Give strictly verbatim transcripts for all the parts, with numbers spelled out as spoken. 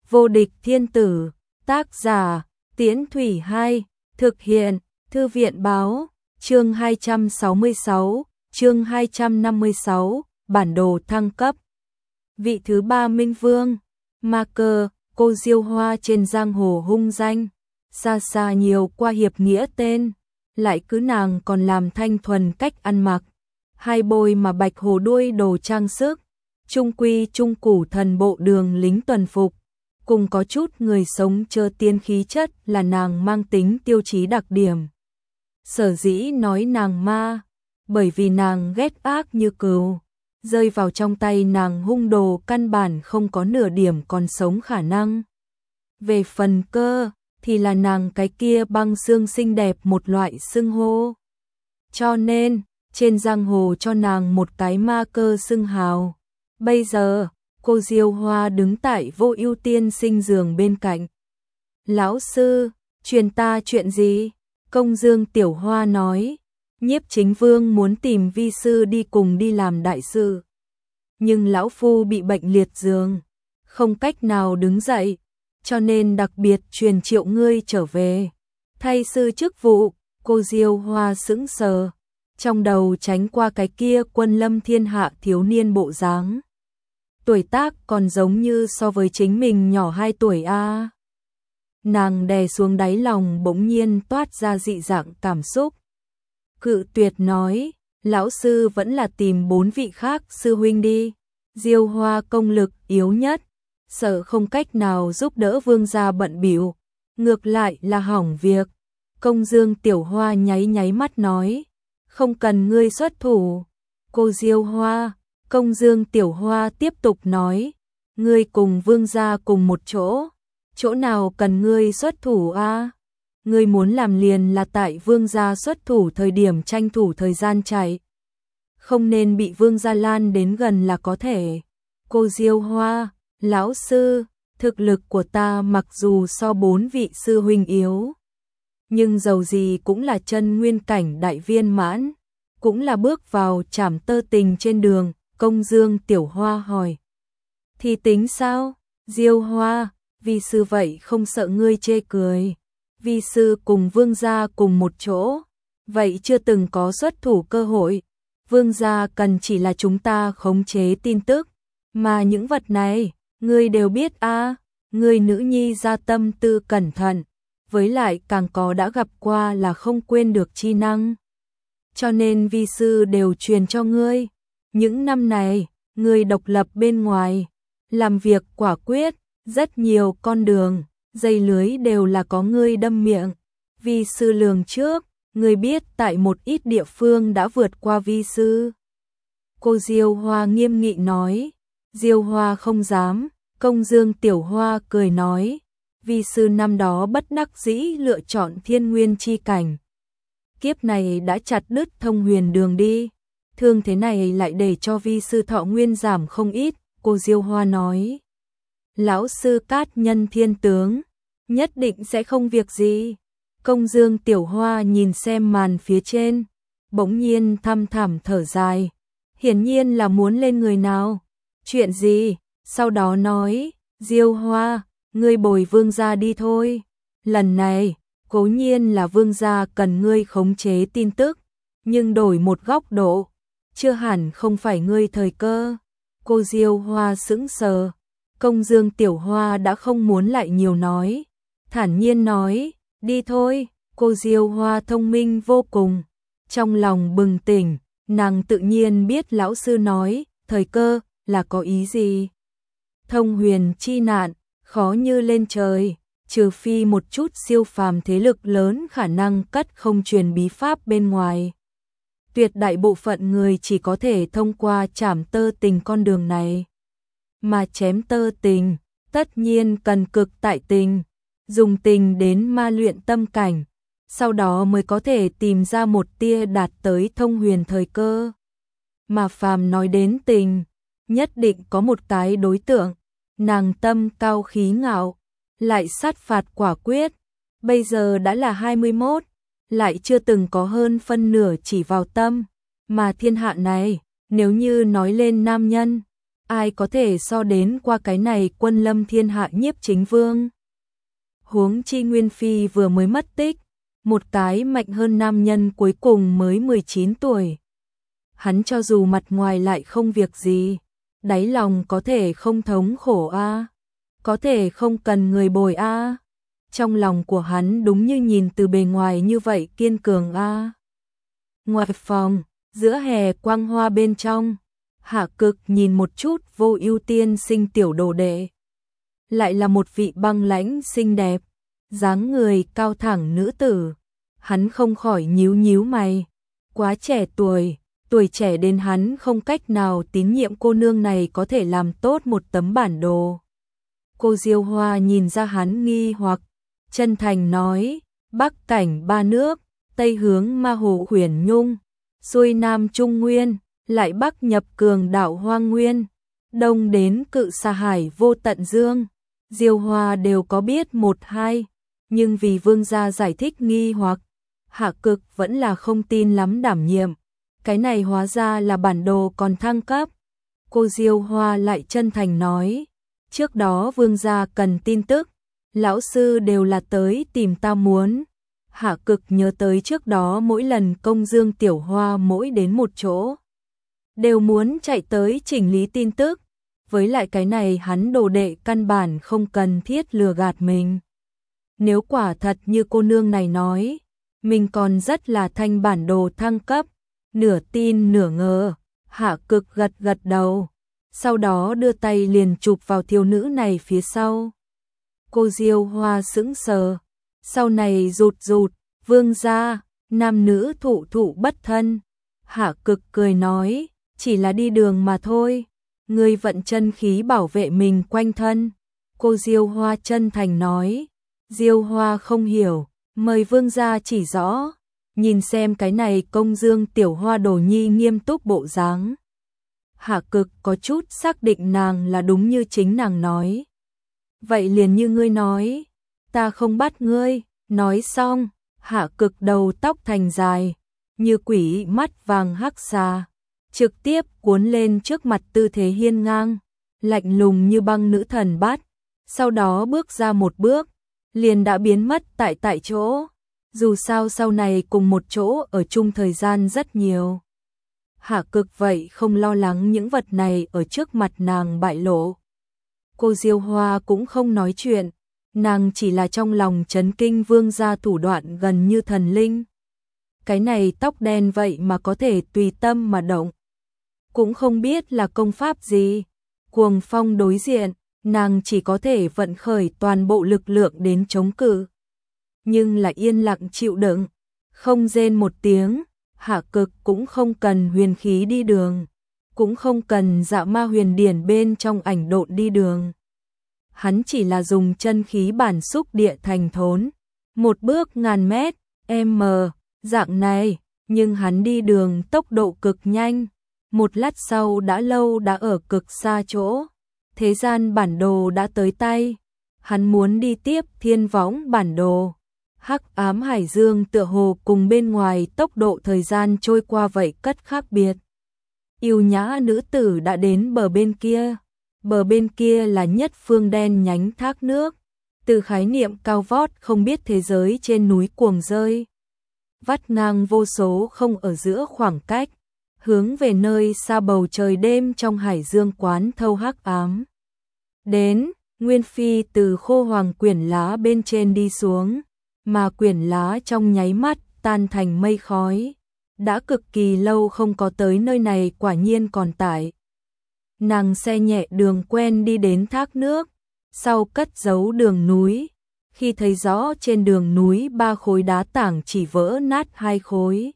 Vô địch thiên tử, tác giả, Tiễn Thủy hai, thực hiện, Thư viện báo, chương hai trăm sáu mươi sáu, chương hai trăm năm mươi sáu, bản đồ thăng cấp. Vị thứ ba Minh Vương, Ma Cơ, cô diêu hoa trên giang hồ hung danh, xa xa nhiều qua hiệp nghĩa tên, lại cứ nàng còn làm thanh thuần cách ăn mặc, hai bôi mà bạch hồ đuôi đồ trang sức, trung quy trung củ thần bộ đường lính tuần phục, cùng có chút người sống chơ tiên khí chất là nàng mang tính tiêu chí đặc điểm. Sở dĩ nói nàng ma, bởi vì nàng ghét ác như cừu, rơi vào trong tay nàng hung đồ căn bản không có nửa điểm còn sống khả năng. Về phần Cơ, thì là nàng cái kia băng xương xinh đẹp một loại xưng hô. Cho nên, trên giang hồ cho nàng một cái Ma Cơ xưng hào. Bây giờ, cô diêu hoa đứng tại Vô Ưu tiên sinh giường bên cạnh. Lão sư, truyền ta chuyện gì? Công Dương Tiểu Hoa nói, Nhiếp Chính Vương muốn tìm vi sư đi cùng đi làm đại sự. Nhưng lão phu bị bệnh liệt giường, không cách nào đứng dậy, cho nên đặc biệt truyền triệu ngươi trở về. Thay sư chức vụ, cô diêu hoa sững sờ, trong đầu tránh qua cái kia quân lâm thiên hạ thiếu niên bộ dáng. Tuổi tác còn giống như so với chính mình nhỏ hai tuổi a. À. Nàng đè xuống đáy lòng bỗng nhiên toát ra dị dạng cảm xúc. Cự tuyệt nói, lão sư vẫn là tìm bốn vị khác sư huynh đi. Diêu hoa công lực yếu nhất, sợ không cách nào giúp đỡ vương gia bận bịu, ngược lại là hỏng việc. Công Dương Tiểu Hoa nháy nháy mắt nói, không cần ngươi xuất thủ. Cô Diêu Hoa, Công Dương Tiểu Hoa tiếp tục nói, ngươi cùng vương gia cùng một chỗ, chỗ nào cần ngươi xuất thủ a? À? Ngươi muốn làm liền là tại vương gia xuất thủ thời điểm tranh thủ thời gian chạy, không nên bị vương gia lan đến gần là có thể. Cô Diêu Hoa, lão sư, thực lực của ta mặc dù so bốn vị sư huynh yếu, nhưng dầu gì cũng là chân nguyên cảnh đại viên mãn, cũng là bước vào trảm tơ tình trên đường. Công Dương Tiểu Hoa hỏi, thì tính sao? Diêu Hoa, vi sư vậy không sợ ngươi chê cười. Vi sư cùng vương gia cùng một chỗ, vậy chưa từng có xuất thủ cơ hội. Vương gia cần chỉ là chúng ta khống chế tin tức, mà những vật này, ngươi đều biết a. À, ngươi nữ nhi gia tâm tư cẩn thận, với lại càng có đã gặp qua là không quên được chi năng. Cho nên vi sư đều truyền cho ngươi. Những năm này, ngươi độc lập bên ngoài, làm việc quả quyết, rất nhiều con đường, dây lưới đều là có ngươi đâm miệng. Vi sư lường trước, ngươi biết tại một ít địa phương đã vượt qua vi sư. Cô Diêu Hoa nghiêm nghị nói, Diêu Hoa không dám. Công Dương Tiểu Hoa cười nói, vi sư năm đó bất đắc dĩ lựa chọn thiên nguyên chi cảnh. Kiếp này đã chặt đứt thông huyền đường đi. Thương thế này lại để cho vi sư thọ nguyên giảm không ít. Cô Diêu Hoa nói, lão sư cát nhân thiên tướng, nhất định sẽ không việc gì. Công Dương Tiểu Hoa nhìn xem màn phía trên, bỗng nhiên thăm thẳm thở dài, hiển nhiên là muốn lên người nào. Chuyện gì? Sau đó nói, Diêu Hoa, ngươi bồi vương gia đi thôi. Lần này, cố nhiên là vương gia cần ngươi khống chế tin tức, nhưng đổi một góc độ, chưa hẳn không phải ngươi thời cơ. Cô Diêu Hoa sững sờ, Công Dương Tiểu Hoa đã không muốn lại nhiều nói, thản nhiên nói, đi thôi. Cô Diêu Hoa thông minh vô cùng, trong lòng bừng tỉnh, nàng tự nhiên biết lão sư nói, thời cơ, là có ý gì. Thông huyền chi nạn, khó như lên trời, trừ phi một chút siêu phàm thế lực lớn khả năng cất không truyền bí pháp bên ngoài. Tuyệt đại bộ phận người chỉ có thể thông qua trảm tơ tình con đường này. Mà chém tơ tình, tất nhiên cần cực tại tình, dùng tình đến ma luyện tâm cảnh, sau đó mới có thể tìm ra một tia đạt tới thông huyền thời cơ. Mà phàm nói đến tình, nhất định có một cái đối tượng, nàng tâm cao khí ngạo, lại sát phạt quả quyết, bây giờ đã là hai mươi mốt, lại chưa từng có hơn phân nửa chỉ vào tâm, mà thiên hạ này, nếu như nói lên nam nhân, ai có thể so đến qua cái này quân lâm thiên hạ Nhiếp Chính Vương. Huống chi Nguyên Phi vừa mới mất tích, một cái mạnh hơn nam nhân cuối cùng mới mười chín tuổi. Hắn cho dù mặt ngoài lại không việc gì, đáy lòng có thể không thống khổ a, à? Có thể không cần người bồi a. À? Trong lòng của hắn đúng như nhìn từ bề ngoài như vậy kiên cường a. À? Ngoài phòng, giữa hè quang hoa bên trong, Hạ Cực nhìn một chút Vô Ưu Tiên sinh tiểu đồ đệ. Lại là một vị băng lãnh xinh đẹp, dáng người cao thẳng nữ tử. Hắn không khỏi nhíu nhíu mày, quá trẻ tuổi, tuổi trẻ đến hắn không cách nào tín nhiệm cô nương này có thể làm tốt một tấm bản đồ. Cô Diêu Hoa nhìn ra hắn nghi hoặc, chân thành nói, Bắc cảnh ba nước, Tây hướng Ma Hồ Huyền Nhung, xuôi Nam Trung Nguyên, lại Bắc nhập Cường đảo Hoang Nguyên, Đông đến Cự Sa Hải Vô Tận Dương. Diêu Hoa đều có biết một hai, nhưng vì vương gia giải thích nghi hoặc, Hạ Cực vẫn là không tin lắm đảm nhiệm. Cái này hóa ra là bản đồ còn thăng cấp. Cô Diêu Hoa lại chân thành nói, trước đó vương gia cần tin tức, lão sư đều là tới tìm ta muốn. Hạ Cực nhớ tới trước đó mỗi lần Công Dương Tiểu Hoa mỗi đến một chỗ, đều muốn chạy tới chỉnh lý tin tức. Với lại cái này hắn đồ đệ căn bản không cần thiết lừa gạt mình. Nếu quả thật như cô nương này nói, mình còn rất là thanh bản đồ thăng cấp, nửa tin nửa ngờ. Hạ Cực gật gật đầu, sau đó đưa tay liền chụp vào thiếu nữ này phía sau. Cô Diêu Hoa sững sờ, sau này rụt rụt, vương gia, nam nữ thụ thụ bất thân. Hạ Cực cười nói, chỉ là đi đường mà thôi, ngươi vận chân khí bảo vệ mình quanh thân. Cô Diêu Hoa chân thành nói, Diêu Hoa không hiểu, mời vương gia chỉ rõ. Nhìn xem cái này Công Dương Tiểu Hoa đồ nhi nghiêm túc bộ dáng. Hạ Cực có chút xác định nàng là đúng như chính nàng nói. Vậy liền như ngươi nói, ta không bắt ngươi. Nói xong, Hạ Cực đầu tóc thành dài, như quỷ mắt vàng hắc xà, trực tiếp cuốn lên trước mặt tư thế hiên ngang, lạnh lùng như băng nữ thần bát. Sau đó bước ra một bước, liền đã biến mất tại tại chỗ. Dù sao sau này cùng một chỗ ở chung thời gian rất nhiều. Hạ Cực vậy không lo lắng những vật này ở trước mặt nàng bại lộ. Cô Diêu Hoa cũng không nói chuyện, nàng chỉ là trong lòng chấn kinh vương gia thủ đoạn gần như thần linh. Cái này tóc đen vậy mà có thể tùy tâm mà động. Cũng không biết là công pháp gì. Cuồng phong đối diện, nàng chỉ có thể vận khởi toàn bộ lực lượng đến chống cự. Nhưng là yên lặng chịu đựng, không rên một tiếng. Hạ Cực cũng không cần huyền khí đi đường, cũng không cần dạ ma huyền điển bên trong ảnh độn đi đường. Hắn chỉ là dùng chân khí bản xúc địa thành thốn, một bước ngàn mét, m, dạng này, nhưng hắn đi đường tốc độ cực nhanh, một lát sau đã lâu đã ở cực xa chỗ. Thế gian bản đồ đã tới tay, hắn muốn đi tiếp thiên võng bản đồ. Hắc ám hải dương tựa hồ cùng bên ngoài tốc độ thời gian trôi qua vậy cất khác biệt. Yêu nhã nữ tử đã đến bờ bên kia. Bờ bên kia là nhất phương đen nhánh thác nước. Từ khái niệm cao vót không biết thế giới trên núi cuồng rơi. Vắt ngang vô số không ở giữa khoảng cách. Hướng về nơi xa bầu trời đêm trong hải dương quán thâu hắc ám. Đến, Nguyên Phi từ khô hoàng quyển lá bên trên đi xuống. Mà quyển lá trong nháy mắt tan thành mây khói. Đã cực kỳ lâu không có tới nơi này, quả nhiên còn tại. Nàng xe nhẹ đường quen đi đến thác nước, sau cất giấu đường núi. Khi thấy rõ trên đường núi ba khối đá tảng chỉ vỡ nát hai khối,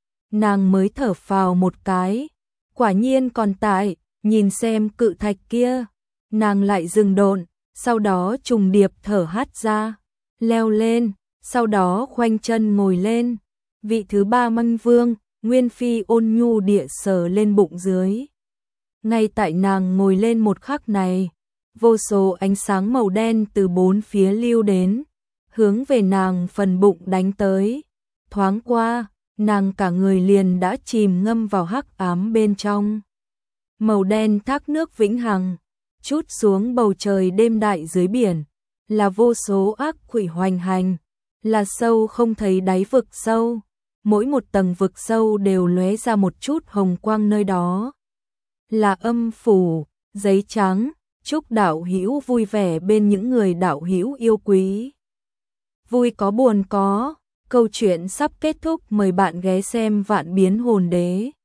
nàng mới thở phào một cái. Quả nhiên còn tại, nhìn xem cự thạch kia. Nàng lại dừng độn, sau đó trùng điệp thở hắt ra, leo lên. Sau đó khoanh chân ngồi lên. Vị thứ ba Manh Vương, Nguyên Phi ôn nhu địa sờ lên bụng dưới. Ngay tại nàng ngồi lên một khắc này, vô số ánh sáng màu đen từ bốn phía lưu đến, hướng về nàng phần bụng đánh tới. Thoáng qua, nàng cả người liền đã chìm ngâm vào hắc ám bên trong. màu đen thác nước vĩnh hằng, chút xuống bầu trời đêm đại dưới biển, là vô số ác quỷ hoành hành, là sâu không thấy đáy vực sâu, mỗi một tầng vực sâu đều lóe ra một chút hồng quang nơi đó. Là âm phủ, giấy trắng, chúc đạo hữu vui vẻ bên những người đạo hữu yêu quý. Vui có buồn có, câu chuyện sắp kết thúc, mời bạn ghé xem Vạn Biến Hồn Đế.